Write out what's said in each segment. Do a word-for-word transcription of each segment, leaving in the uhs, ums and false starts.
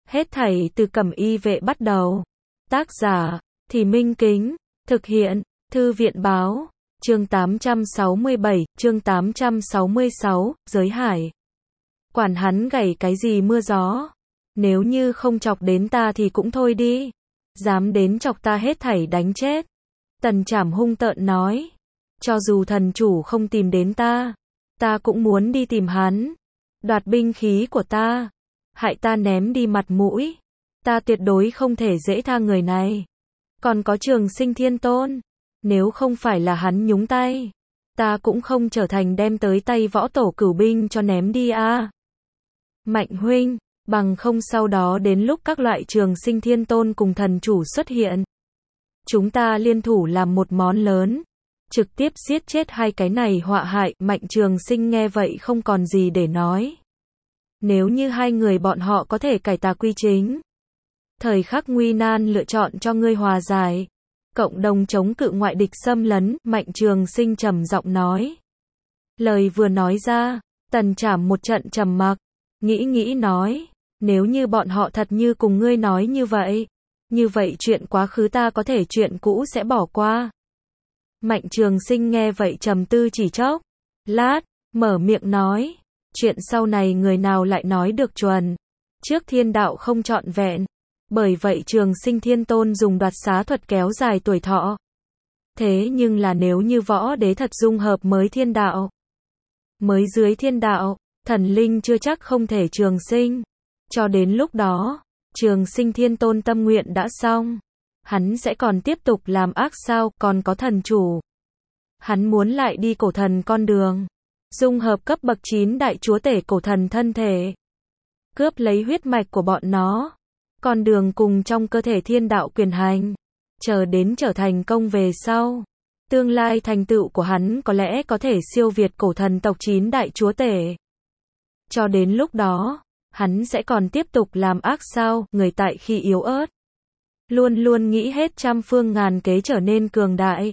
Hết thảy từ Cẩm Y Vệ bắt đầu. Tác giả, Thì Minh Kính. Thực hiện, Thư viện Báo. Chương tám trăm sáu mươi bảy, chương tám trăm sáu mươi sáu, Giới Hải. Quản hắn gảy cái gì mưa gió. Nếu như không chọc đến ta thì cũng thôi đi. Dám đến chọc ta hết thảy đánh chết. Tần Trảm hung tợn nói. Cho dù thần chủ không tìm đến ta, ta cũng muốn đi tìm hắn. Đoạt binh khí của ta. Hại ta ném đi mặt mũi. Ta tuyệt đối không thể dễ tha người này. Còn có Trường Sinh Thiên Tôn. Nếu không phải là hắn nhúng tay, ta cũng không trở thành đem tới tay võ tổ cửu binh cho ném đi a. À. Mạnh huynh, bằng không sau đó đến lúc các loại Trường Sinh Thiên Tôn cùng thần chủ xuất hiện, chúng ta liên thủ làm một món lớn, trực tiếp giết chết hai cái này họa hại. Mạnh Trường Sinh nghe vậy không còn gì để nói. Nếu như hai người bọn họ có thể cải tà quy chính, thời khắc nguy nan lựa chọn cho ngươi hòa giải, cộng đồng chống cự ngoại địch xâm lấn. Mạnh Trường Sinh trầm giọng nói. Lời vừa nói ra, Tần Trảm một trận trầm mặc, nghĩ nghĩ nói, nếu như bọn họ thật như cùng ngươi nói như vậy, như vậy chuyện quá khứ ta có thể chuyện cũ sẽ bỏ qua. Mạnh Trường Sinh nghe vậy trầm tư chỉ chốc lát, mở miệng nói, chuyện sau này người nào lại nói được chuẩn. Trước thiên đạo không trọn vẹn, bởi vậy Trường Sinh Thiên Tôn dùng đoạt xá thuật kéo dài tuổi thọ. Thế nhưng là nếu như võ đế thật dung hợp mới thiên đạo, mới dưới thiên đạo, thần linh chưa chắc không thể trường sinh. Cho đến lúc đó, Trường Sinh Thiên Tôn tâm nguyện đã xong, hắn sẽ còn tiếp tục làm ác sao? Còn có thần chủ, hắn muốn lại đi cổ thần con đường, dung hợp cấp bậc chín đại chúa tể cổ thần thân thể, cướp lấy huyết mạch của bọn nó, con đường cùng trong cơ thể thiên đạo quyền hành, chờ đến trở thành công về sau, tương lai thành tựu của hắn có lẽ có thể siêu việt cổ thần tộc chín đại chúa tể. Cho đến lúc đó, hắn sẽ còn tiếp tục làm ác sao? Người tại khi yếu ớt, luôn luôn nghĩ hết trăm phương ngàn kế trở nên cường đại.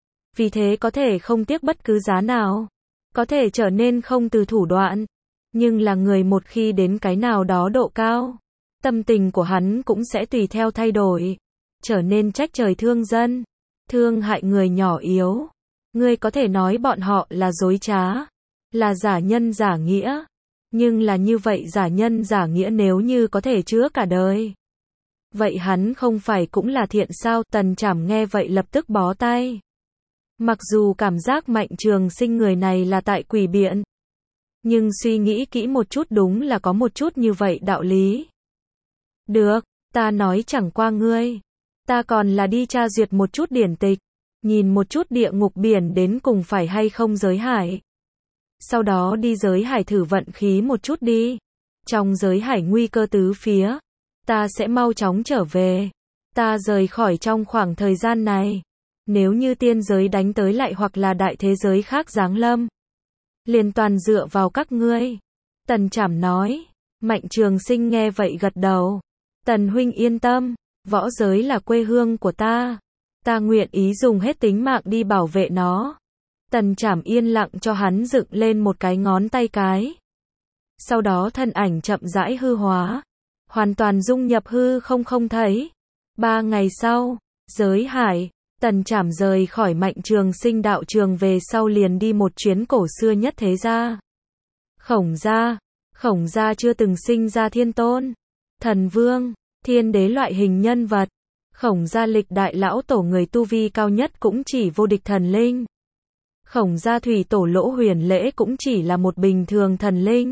Vì thế có thể không tiếc bất cứ giá nào, có thể trở nên không từ thủ đoạn. Nhưng là người một khi đến cái nào đó độ cao, tâm tình của hắn cũng sẽ tùy theo thay đổi, trở nên trách trời thương dân, thương hại người nhỏ yếu. Ngươi có thể nói bọn họ là dối trá, là giả nhân giả nghĩa, nhưng là như vậy giả nhân giả nghĩa nếu như có thể chữa cả đời, vậy hắn không phải cũng là thiện sao? Tần Trảm nghe vậy lập tức bó tay. Mặc dù cảm giác Mạnh Trường Sinh người này là tại quỷ biện, nhưng suy nghĩ kỹ một chút đúng là có một chút như vậy đạo lý. Được, ta nói chẳng qua ngươi, ta còn là đi tra duyệt một chút điển tịch, nhìn một chút địa ngục biển đến cùng phải hay không giới hải. Sau đó đi giới hải thử vận khí một chút đi. Trong giới hải nguy cơ tứ phía, ta sẽ mau chóng trở về. Ta rời khỏi trong khoảng thời gian này, nếu như tiên giới đánh tới lại hoặc là đại thế giới khác giáng lâm, liền toàn dựa vào các ngươi. Tần Trảm nói. Mạnh Trường Sinh nghe vậy gật đầu. Tần huynh yên tâm, võ giới là quê hương của ta, ta nguyện ý dùng hết tính mạng đi bảo vệ nó. Tần Trảm yên lặng cho hắn dựng lên một cái ngón tay cái. Sau đó thân ảnh chậm rãi hư hóa, hoàn toàn dung nhập hư không không thấy. Ba ngày sau, giới hải, Tần Trảm rời khỏi Mạnh Trường Sinh đạo trường về sau liền đi một chuyến cổ xưa nhất thế gia. Khổng gia. Khổng gia chưa từng sinh ra thiên tôn, thần vương, thiên đế loại hình nhân vật. Khổng gia lịch đại lão tổ người tu vi cao nhất cũng chỉ vô địch thần linh. Khổng gia thủy tổ Lỗ Huyền Lễ cũng chỉ là một bình thường thần linh.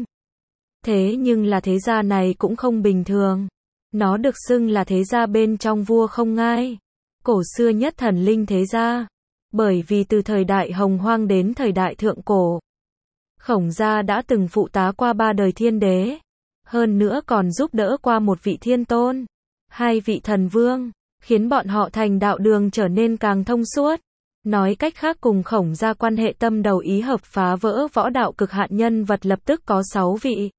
Thế nhưng là thế gia này cũng không bình thường. Nó được xưng là thế gia bên trong vua không ngai, cổ xưa nhất thần linh thế gia. Bởi vì từ thời đại hồng hoang đến thời đại thượng cổ, Khổng gia đã từng phụ tá qua ba đời thiên đế, hơn nữa còn giúp đỡ qua một vị thiên tôn, hai vị thần vương, khiến bọn họ thành đạo đường trở nên càng thông suốt. Nói cách khác cùng Khổng gia quan hệ tâm đầu ý hợp phá vỡ võ đạo cực hạn nhân vật lập tức có sáu vị.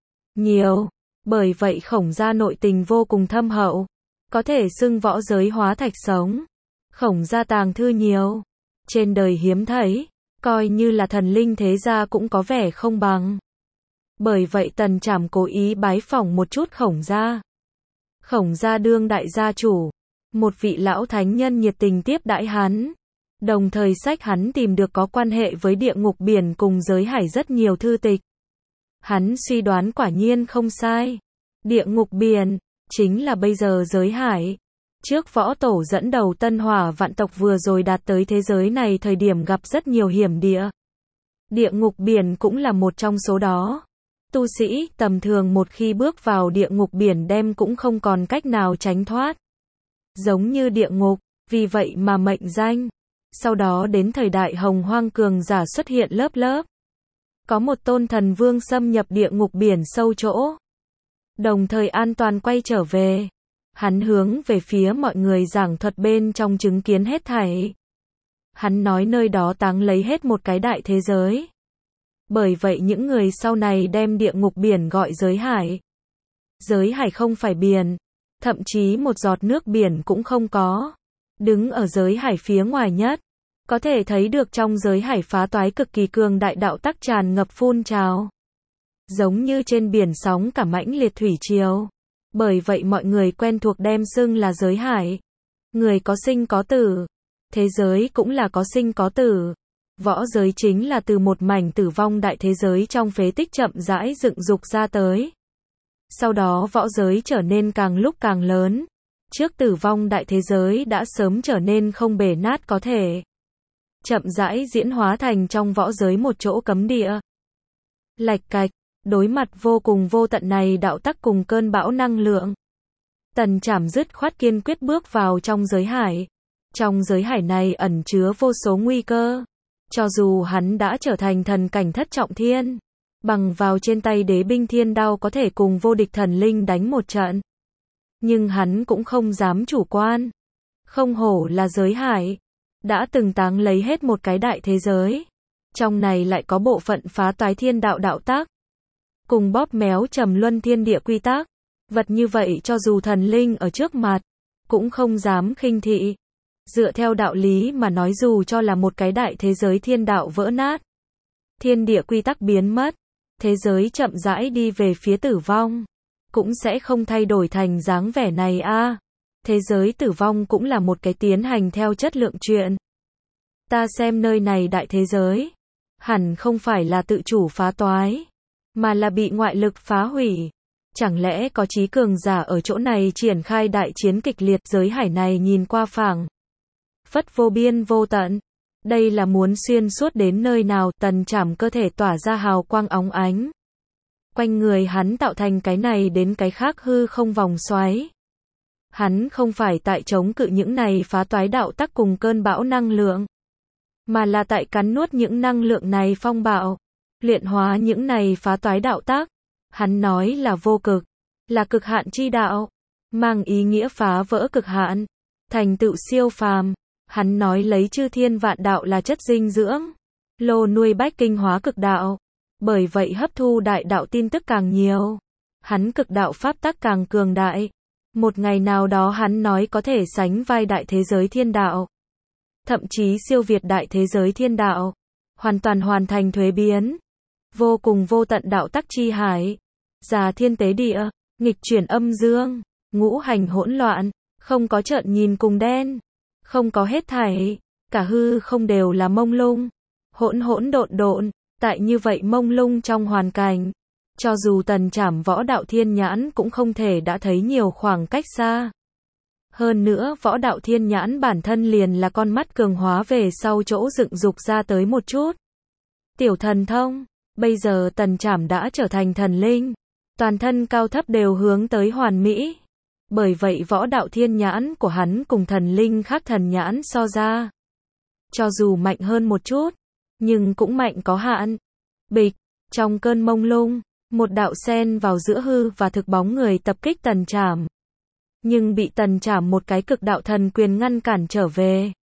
Nhiều, bởi vậy Khổng gia nội tình vô cùng thâm hậu, có thể xưng võ giới hóa thạch sống. Khổng gia tàng thư nhiều, trên đời hiếm thấy, coi như là thần linh thế gia cũng có vẻ không bằng. Bởi vậy Tần Trảm cố ý bái phỏng một chút Khổng gia. Khổng gia đương đại gia chủ, một vị lão thánh nhân nhiệt tình tiếp đãi hắn, đồng thời sách hắn tìm được có quan hệ với địa ngục biển cùng giới hải rất nhiều thư tịch. Hắn suy đoán quả nhiên không sai. Địa ngục biển, chính là bây giờ giới hải. Trước võ tổ dẫn đầu Tân Hỏa vạn tộc vừa rồi đạt tới thế giới này thời điểm gặp rất nhiều hiểm địa. Địa ngục biển cũng là một trong số đó. Tu sĩ tầm thường một khi bước vào địa ngục biển đem cũng không còn cách nào tránh thoát. Giống như địa ngục, vì vậy mà mệnh danh. Sau đó đến thời đại hồng hoang cường giả xuất hiện lớp lớp. Có một tôn thần vương xâm nhập địa ngục biển sâu chỗ. Đồng thời an toàn quay trở về. Hắn hướng về phía mọi người giảng thuật bên trong chứng kiến hết thảy. Hắn nói nơi đó táng lấy hết một cái đại thế giới. Bởi vậy những người sau này đem địa ngục biển gọi giới hải. Giới hải không phải biển, thậm chí một giọt nước biển cũng không có. Đứng ở giới hải phía ngoài nhất, có thể thấy được trong giới hải phá toái cực kỳ cường đại đạo tắc tràn ngập phun trào. Giống như trên biển sóng cả mãnh liệt thủy triều. Bởi vậy mọi người quen thuộc đem xưng là giới hải. Người có sinh có tử. Thế giới cũng là có sinh có tử. Võ giới chính là từ một mảnh tử vong đại thế giới trong phế tích chậm rãi dựng dục ra tới. Sau đó võ giới trở nên càng lúc càng lớn. Trước tử vong đại thế giới đã sớm trở nên không bể nát có thể. Chậm rãi diễn hóa thành trong võ giới một chỗ cấm địa. Lạch cạch, đối mặt vô cùng vô tận này đạo tắc cùng cơn bão năng lượng. Tần Trảm dứt khoát kiên quyết bước vào trong giới hải. Trong giới hải này ẩn chứa vô số nguy cơ. Cho dù hắn đã trở thành thần cảnh thất trọng thiên, bằng vào trên tay đế binh thiên đao có thể cùng vô địch thần linh đánh một trận. Nhưng hắn cũng không dám chủ quan. Không hổ là giới hải. Đã từng táng lấy hết một cái đại thế giới. Trong này lại có bộ phận phá toái thiên đạo đạo tác. Cùng bóp méo trầm luân thiên địa quy tắc. Vật như vậy cho dù thần linh ở trước mặt, cũng không dám khinh thị. Dựa theo đạo lý mà nói dù cho là một cái đại thế giới thiên đạo vỡ nát. Thiên địa quy tắc biến mất. Thế giới chậm rãi đi về phía tử vong. Cũng sẽ không thay đổi thành dáng vẻ này a. À, thế giới tử vong cũng là một cái tiến hành theo chất lượng chuyện. Ta xem nơi này đại thế giới. Hẳn không phải là tự chủ phá toái. Mà là bị ngoại lực phá hủy. Chẳng lẽ có chí cường giả ở chỗ này triển khai đại chiến kịch liệt giới hải này nhìn qua phảng phất vô biên vô tận. Đây là muốn xuyên suốt đến nơi nào Tần Trảm cơ thể tỏa ra hào quang óng ánh. Quanh người hắn tạo thành cái này đến cái khác hư không vòng xoáy. Hắn không phải tại chống cự những này phá toái đạo tắc cùng cơn bão năng lượng. Mà là tại cắn nuốt những năng lượng này phong bạo. Luyện hóa những này phá toái đạo tắc. Hắn nói là vô cực. Là cực hạn chi đạo. Mang ý nghĩa phá vỡ cực hạn. Thành tựu siêu phàm. Hắn nói lấy chư thiên vạn đạo là chất dinh dưỡng. Lô nuôi bách kinh hóa cực đạo. Bởi vậy hấp thu đại đạo tin tức càng nhiều. Hắn cực đạo pháp tắc càng cường đại. Một ngày nào đó hắn nói có thể sánh vai đại thế giới thiên đạo. Thậm chí siêu việt đại thế giới thiên đạo. Hoàn toàn hoàn thành thuế biến. Vô cùng vô tận đạo tắc chi hải. Già thiên tế địa. Nghịch chuyển âm dương. Ngũ hành hỗn loạn. Không có trợn nhìn cùng đen. Không có hết thảy. Cả hư không đều là mông lung. Hỗn hỗn độn độn. Tại như vậy mông lung trong hoàn cảnh. Cho dù Tần Trảm võ đạo thiên nhãn cũng không thể đã thấy nhiều khoảng cách xa. Hơn nữa võ đạo thiên nhãn bản thân liền là con mắt cường hóa về sau chỗ dựng dục ra tới một chút. Tiểu thần thông. Bây giờ Tần Trảm đã trở thành thần linh. Toàn thân cao thấp đều hướng tới hoàn mỹ. Bởi vậy võ đạo thiên nhãn của hắn cùng thần linh khác thần nhãn so ra. Cho dù mạnh hơn một chút. Nhưng cũng mạnh có hạn. Bịch. Trong cơn mông lung. Một đạo sen vào giữa hư và thực bóng người tập kích Tần Trảm. Nhưng bị Tần Trảm một cái cực đạo thần quyền ngăn cản trở về.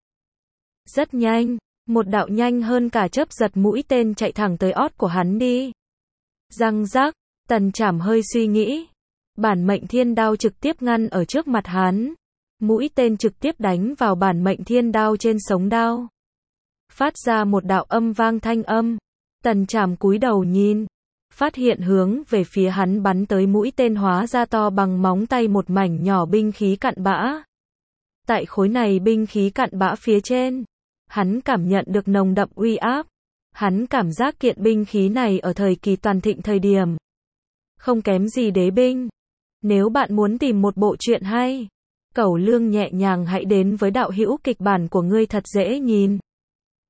Rất nhanh. Một đạo nhanh hơn cả chớp giật mũi tên chạy thẳng tới ót của hắn đi. Răng rắc. Tần Trảm hơi suy nghĩ. Bản mệnh thiên đao trực tiếp ngăn ở trước mặt hắn. Mũi tên trực tiếp đánh vào bản mệnh thiên đao trên sống đao. Phát ra một đạo âm vang thanh âm. Tần Trảm cúi đầu nhìn. phát hiện hướng về phía hắn bắn tới mũi tên hóa ra to bằng móng tay một mảnh nhỏ binh khí cặn bã. Tại khối này binh khí cặn bã phía trên, hắn cảm nhận được nồng đậm uy áp. Hắn cảm giác kiện binh khí này ở thời kỳ toàn thịnh thời điểm, không kém gì đế binh. Nếu bạn muốn tìm một bộ truyện hay, Cẩu Lương nhẹ nhàng hãy đến với đạo hữu kịch bản của ngươi thật dễ nhìn.